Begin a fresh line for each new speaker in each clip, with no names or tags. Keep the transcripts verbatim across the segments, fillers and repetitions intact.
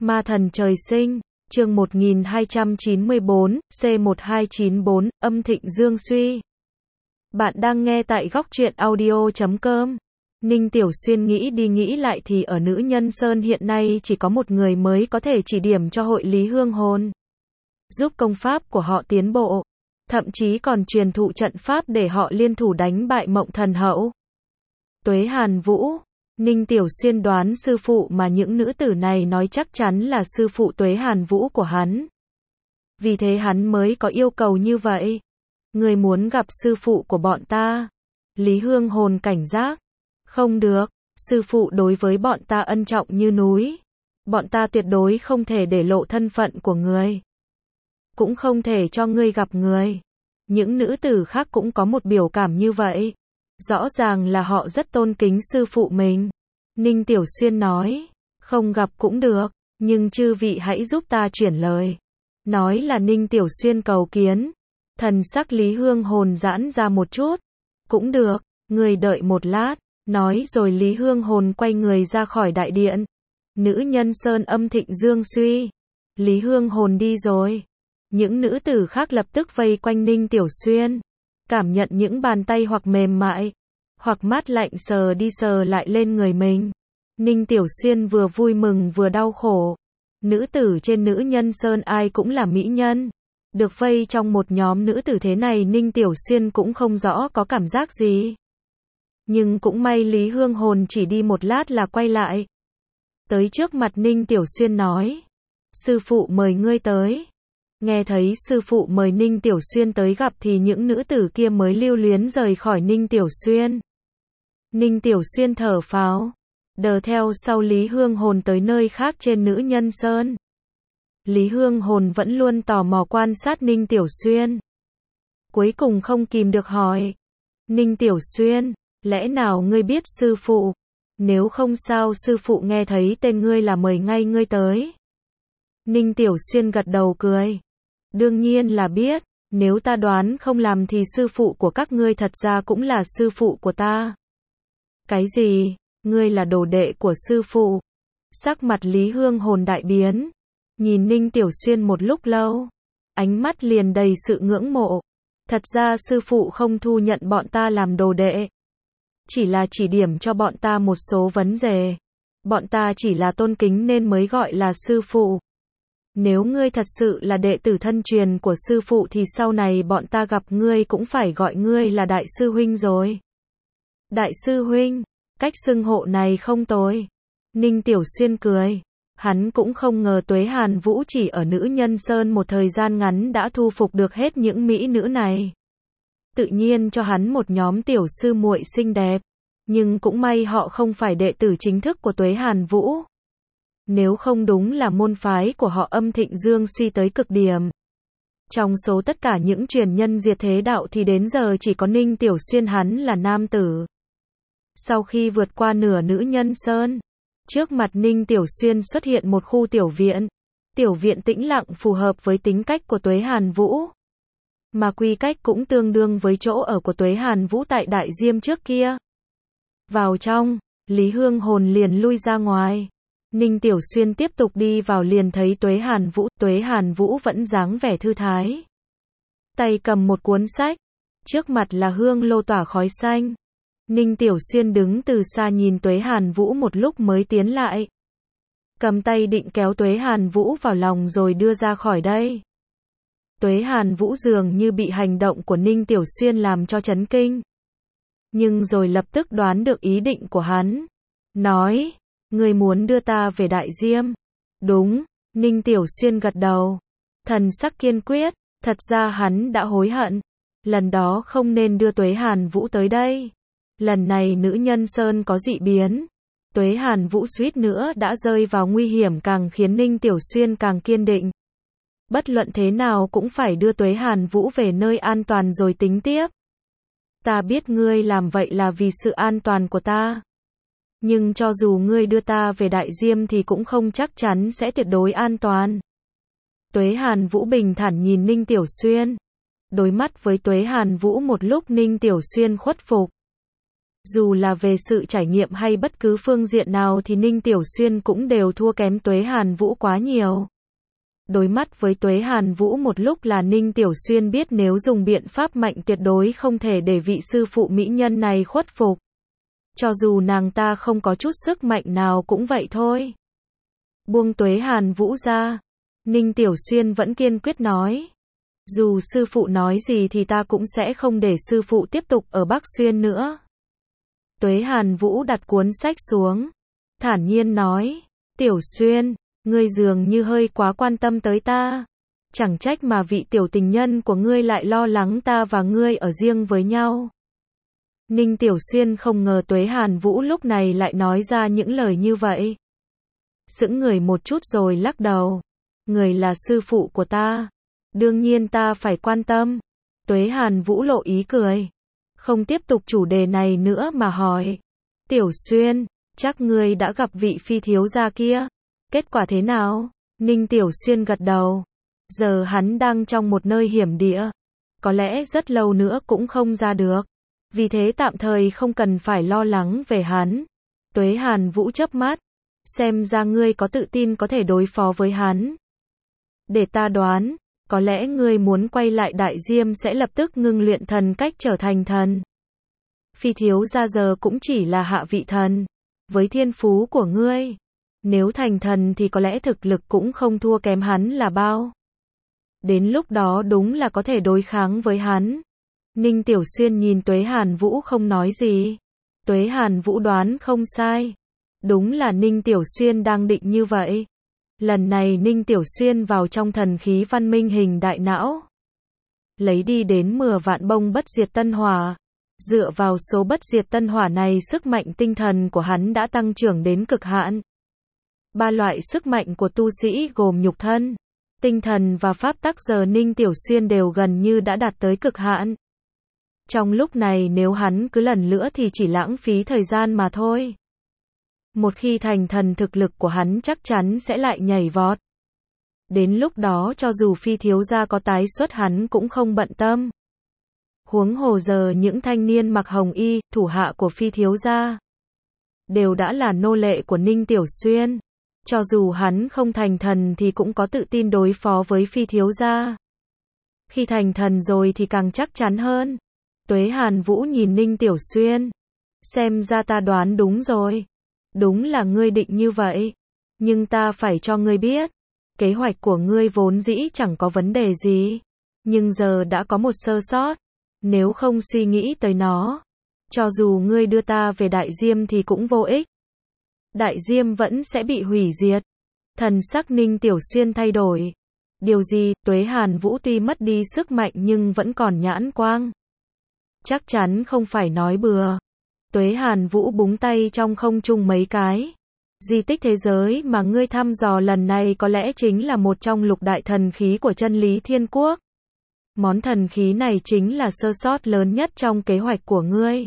Ma thần trời sinh, chương một nghìn hai trăm chín mươi bốn, C một hai chín bốn, âm thịnh dương suy. Bạn đang nghe tại góc truyện audio chấm com. Ninh Tiểu Xuyên nghĩ đi nghĩ lại thì ở Nữ Nhân Sơn hiện nay chỉ có một người mới có thể chỉ điểm cho hội Lý Hương Hồn, giúp công pháp của họ tiến bộ, thậm chí còn truyền thụ trận pháp để họ liên thủ đánh bại Mộng Thần Hậu. Tuế Hàn Vũ. Ninh Tiểu Xuyên đoán sư phụ mà những nữ tử này nói chắc chắn là sư phụ Tuế Hàn Vũ của hắn. Vì thế hắn mới có yêu cầu như vậy. Người muốn gặp sư phụ của bọn ta. Lý Hương Hồn cảnh giác. Không được, sư phụ đối với bọn ta ân trọng như núi. Bọn ta tuyệt đối không thể để lộ thân phận của người. Cũng không thể cho ngươi gặp người. Những nữ tử khác cũng có một biểu cảm như vậy. Rõ ràng là họ rất tôn kính sư phụ mình. Ninh Tiểu Xuyên nói, không gặp cũng được, nhưng chư vị hãy giúp ta chuyển lời. Nói là Ninh Tiểu Xuyên cầu kiến. Thần sắc Lý Hương Hồn giãn ra một chút. Cũng được, người đợi một lát. Nói rồi Lý Hương Hồn quay người ra khỏi đại điện. Nữ Nhân Sơn âm thịnh dương suy. Lý Hương Hồn đi rồi. Những nữ tử khác lập tức vây quanh Ninh Tiểu Xuyên. Cảm nhận những bàn tay hoặc mềm mại, hoặc mát lạnh sờ đi sờ lại lên người mình. Ninh Tiểu Xuyên vừa vui mừng vừa đau khổ. Nữ tử trên Nữ Nhân Sơn ai cũng là mỹ nhân. Được vây trong một nhóm nữ tử thế này Ninh Tiểu Xuyên cũng không rõ có cảm giác gì. Nhưng cũng may Lý Hương Hồn chỉ đi một lát là quay lại. Tới trước mặt Ninh Tiểu Xuyên nói, sư phụ mời ngươi tới. Nghe thấy sư phụ mời Ninh Tiểu Xuyên tới gặp thì những nữ tử kia mới lưu luyến rời khỏi Ninh Tiểu Xuyên. Ninh Tiểu Xuyên thở phào, đờ theo sau Lý Hương Hồn tới nơi khác trên Nữ Nhân Sơn. Lý Hương Hồn vẫn luôn tò mò quan sát Ninh Tiểu Xuyên. Cuối cùng không kìm được hỏi, Ninh Tiểu Xuyên, lẽ nào ngươi biết sư phụ? Nếu không sao sư phụ nghe thấy tên ngươi là mời ngay ngươi tới. Ninh Tiểu Xuyên gật đầu cười. Đương nhiên là biết, nếu ta đoán không làm thì sư phụ của các ngươi thật ra cũng là sư phụ của ta. Cái gì? Ngươi là đồ đệ của sư phụ? Sắc mặt Lý Hương Hồn đại biến. Nhìn Ninh Tiểu Xuyên một lúc lâu. Ánh mắt liền đầy sự ngưỡng mộ. Thật ra sư phụ không thu nhận bọn ta làm đồ đệ. Chỉ là chỉ điểm cho bọn ta một số vấn đề. Bọn ta chỉ là tôn kính nên mới gọi là sư phụ. Nếu ngươi thật sự là đệ tử thân truyền của sư phụ thì sau này bọn ta gặp ngươi cũng phải gọi ngươi là đại sư huynh rồi. Đại sư huynh, cách xưng hộ này không tồi. Ninh Tiểu Xuyên cười. Hắn cũng không ngờ Tuế Hàn Vũ chỉ ở Nữ Nhân Sơn một thời gian ngắn đã thu phục được hết những mỹ nữ này. Tự nhiên cho hắn một nhóm tiểu sư muội xinh đẹp. Nhưng cũng may họ không phải đệ tử chính thức của Tuế Hàn Vũ. Nếu không đúng là môn phái của họ âm thịnh dương suy tới cực điểm. Trong số tất cả những truyền nhân diệt thế đạo thì đến giờ chỉ có Ninh Tiểu Xuyên hắn là nam tử. Sau khi vượt qua nửa Nữ Nhân Sơn, trước mặt Ninh Tiểu Xuyên xuất hiện một khu tiểu viện. Tiểu viện tĩnh lặng phù hợp với tính cách của Tuế Hàn Vũ. Mà quy cách cũng tương đương với chỗ ở của Tuế Hàn Vũ tại Đại Diêm trước kia. Vào trong, Lý Hương Hồn liền lui ra ngoài. Ninh Tiểu Xuyên tiếp tục đi vào liền thấy Tuế Hàn Vũ. Tuế Hàn Vũ vẫn dáng vẻ thư thái. Tay cầm một cuốn sách. Trước mặt là hương lô tỏa khói xanh. Ninh Tiểu Xuyên đứng từ xa nhìn Tuế Hàn Vũ một lúc mới tiến lại. Cầm tay định kéo Tuế Hàn Vũ vào lòng rồi đưa ra khỏi đây. Tuế Hàn Vũ dường như bị hành động của Ninh Tiểu Xuyên làm cho chấn kinh. Nhưng rồi lập tức đoán được ý định của hắn. Nói, ngươi muốn đưa ta về Đại Diêm. Đúng, Ninh Tiểu Xuyên gật đầu. Thần sắc kiên quyết, thật ra hắn đã hối hận. Lần đó không nên đưa Tuế Hàn Vũ tới đây. Lần này Nữ Nhân Sơn có dị biến. Tuế Hàn Vũ suýt nữa đã rơi vào nguy hiểm càng khiến Ninh Tiểu Xuyên càng kiên định. Bất luận thế nào cũng phải đưa Tuế Hàn Vũ về nơi an toàn rồi tính tiếp. Ta biết ngươi làm vậy là vì sự an toàn của ta. Nhưng cho dù ngươi đưa ta về Đại Diêm thì cũng không chắc chắn sẽ tuyệt đối an toàn. Tuế Hàn Vũ bình thản nhìn Ninh Tiểu Xuyên. Đối mắt với Tuế Hàn Vũ một lúc Ninh Tiểu Xuyên khuất phục. Dù là về sự trải nghiệm hay bất cứ phương diện nào thì Ninh Tiểu Xuyên cũng đều thua kém Tuế Hàn Vũ quá nhiều. Đối mắt với Tuế Hàn Vũ một lúc là Ninh Tiểu Xuyên biết nếu dùng biện pháp mạnh tuyệt đối không thể để vị sư phụ mỹ nhân này khuất phục. Cho dù nàng ta không có chút sức mạnh nào cũng vậy thôi. Buông Tuế Hàn Vũ ra, Ninh Tiểu Xuyên vẫn kiên quyết nói. Dù sư phụ nói gì thì ta cũng sẽ không để sư phụ tiếp tục ở Bắc Xuyên nữa. Tuế Hàn Vũ đặt cuốn sách xuống, thản nhiên nói, Tiểu Xuyên, ngươi dường như hơi quá quan tâm tới ta. Chẳng trách mà vị tiểu tình nhân của ngươi lại lo lắng ta và ngươi ở riêng với nhau. Ninh Tiểu Xuyên không ngờ Tuế Hàn Vũ lúc này lại nói ra những lời như vậy. Sững người một chút rồi lắc đầu. Người là sư phụ của ta. Đương nhiên ta phải quan tâm. Tuế Hàn Vũ lộ ý cười. Không tiếp tục chủ đề này nữa mà hỏi. Tiểu Xuyên, chắc ngươi đã gặp vị phi thiếu gia kia. Kết quả thế nào? Ninh Tiểu Xuyên gật đầu. Giờ hắn đang trong một nơi hiểm địa. Có lẽ rất lâu nữa cũng không ra được. Vì thế tạm thời không cần phải lo lắng về hắn. Tuế Hàn Vũ chớp mắt. Xem ra ngươi có tự tin có thể đối phó với hắn. Để ta đoán, có lẽ ngươi muốn quay lại Đại Diêm sẽ lập tức ngưng luyện thần cách trở thành thần. Phi thiếu gia giờ cũng chỉ là hạ vị thần. Với thiên phú của ngươi, nếu thành thần thì có lẽ thực lực cũng không thua kém hắn là bao. Đến lúc đó đúng là có thể đối kháng với hắn. Ninh Tiểu Xuyên nhìn Tuế Hàn Vũ không nói gì. Tuế Hàn Vũ đoán không sai. Đúng là Ninh Tiểu Xuyên đang định như vậy. Lần này Ninh Tiểu Xuyên vào trong thần khí văn minh hình đại não. Lấy đi đến mười vạn bông bất diệt tân hỏa. Dựa vào số bất diệt tân hỏa này sức mạnh tinh thần của hắn đã tăng trưởng đến cực hạn. Ba loại sức mạnh của tu sĩ gồm nhục thân, tinh thần và pháp tắc giờ Ninh Tiểu Xuyên đều gần như đã đạt tới cực hạn. Trong lúc này nếu hắn cứ lần nữa thì chỉ lãng phí thời gian mà thôi. Một khi thành thần thực lực của hắn chắc chắn sẽ lại nhảy vọt. Đến lúc đó cho dù phi thiếu gia có tái xuất hắn cũng không bận tâm. Huống hồ giờ những thanh niên mặc hồng y, thủ hạ của phi thiếu gia, đều đã là nô lệ của Ninh Tiểu Xuyên. Cho dù hắn không thành thần thì cũng có tự tin đối phó với phi thiếu gia. Khi thành thần rồi thì càng chắc chắn hơn. Tuế Hàn Vũ nhìn Ninh Tiểu Xuyên. Xem ra ta đoán đúng rồi. Đúng là ngươi định như vậy. Nhưng ta phải cho ngươi biết. Kế hoạch của ngươi vốn dĩ chẳng có vấn đề gì. Nhưng giờ đã có một sơ sót. Nếu không suy nghĩ tới nó, cho dù ngươi đưa ta về Đại Diêm thì cũng vô ích. Đại Diêm vẫn sẽ bị hủy diệt. Thần sắc Ninh Tiểu Xuyên thay đổi. Điều gì? Tuế Hàn Vũ tuy mất đi sức mạnh nhưng vẫn còn nhãn quang. Chắc chắn không phải nói bừa. Tuế Hàn Vũ búng tay trong không trung mấy cái. Di tích thế giới mà ngươi thăm dò lần này có lẽ chính là một trong lục đại thần khí của Chân Lý Thiên Quốc. Món thần khí này chính là sơ sót lớn nhất trong kế hoạch của ngươi.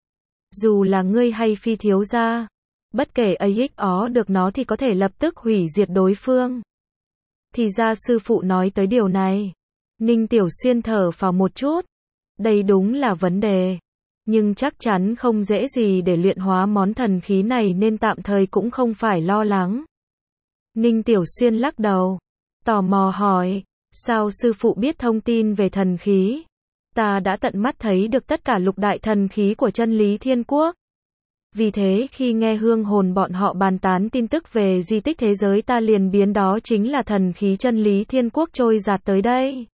Dù là ngươi hay phi thiếu gia, bất kể a ích ó được nó thì có thể lập tức hủy diệt đối phương. Thì ra sư phụ nói tới điều này. Ninh Tiểu Xuyên thở phào một chút. Đây đúng là vấn đề. Nhưng chắc chắn không dễ gì để luyện hóa món thần khí này nên tạm thời cũng không phải lo lắng. Ninh Tiểu Xuyên lắc đầu. Tò mò hỏi. Sao sư phụ biết thông tin về thần khí? Ta đã tận mắt thấy được tất cả lục đại thần khí của Chân Lý Thiên Quốc. Vì thế khi nghe hương hồn bọn họ bàn tán tin tức về di tích thế giới ta liền biến đó chính là thần khí Chân Lý Thiên Quốc trôi dạt tới đây.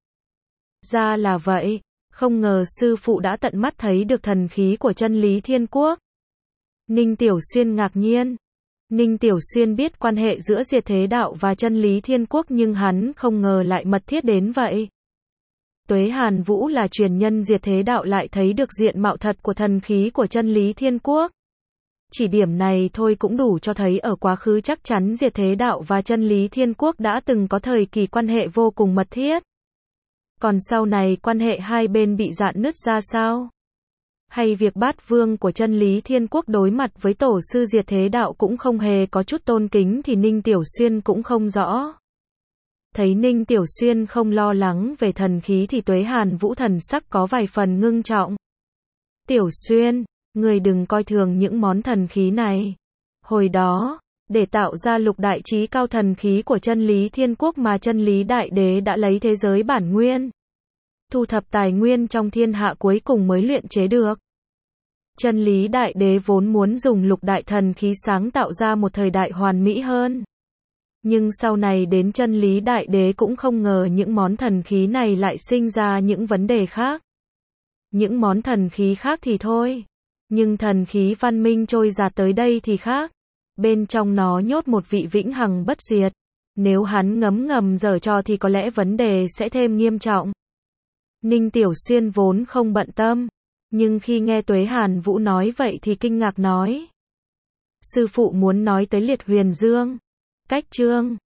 Ra là vậy, không ngờ sư phụ đã tận mắt thấy được thần khí của Chân Lý Thiên Quốc. Ninh Tiểu Xuyên ngạc nhiên. Ninh Tiểu Xuyên biết quan hệ giữa Diệt Thế Đạo và Chân Lý Thiên Quốc nhưng hắn không ngờ lại mật thiết đến vậy. Tuế Hàn Vũ là truyền nhân Diệt Thế Đạo lại thấy được diện mạo thật của thần khí của Chân Lý Thiên Quốc. Chỉ điểm này thôi cũng đủ cho thấy ở quá khứ chắc chắn Diệt Thế Đạo và Chân Lý Thiên Quốc đã từng có thời kỳ quan hệ vô cùng mật thiết. Còn sau này quan hệ hai bên bị rạn nứt ra sao? Hay việc Bát Vương của Chân Lý Thiên Quốc đối mặt với tổ sư Diệt Thế Đạo cũng không hề có chút tôn kính thì Ninh Tiểu Xuyên cũng không rõ. Thấy Ninh Tiểu Xuyên không lo lắng về thần khí thì Tuế Hàn Vũ thần sắc có vài phần ngưng trọng. Tiểu Xuyên, Người đừng coi thường những món thần khí này. Hồi đó, để tạo ra lục đại chí cao thần khí của chân lý thiên quốc mà chân lý đại đế đã lấy thế giới bản nguyên, thu thập tài nguyên trong thiên hạ cuối cùng mới luyện chế được. Chân lý đại đế vốn muốn dùng lục đại thần khí sáng tạo ra một thời đại hoàn mỹ hơn. Nhưng sau này đến chân lý đại đế cũng không ngờ những món thần khí này lại sinh ra những vấn đề khác. Những món thần khí khác thì thôi. Nhưng thần khí văn minh trôi giạt tới đây thì khác. Bên trong nó nhốt một vị vĩnh hằng bất diệt. Nếu hắn ngấm ngầm giở trò thì có lẽ vấn đề sẽ thêm nghiêm trọng. Ninh Tiểu Xuyên vốn không bận tâm. Nhưng khi nghe Tuế Hàn Vũ nói vậy thì kinh ngạc nói. Sư phụ muốn nói tới Liệt Huyền Dương. Cách chương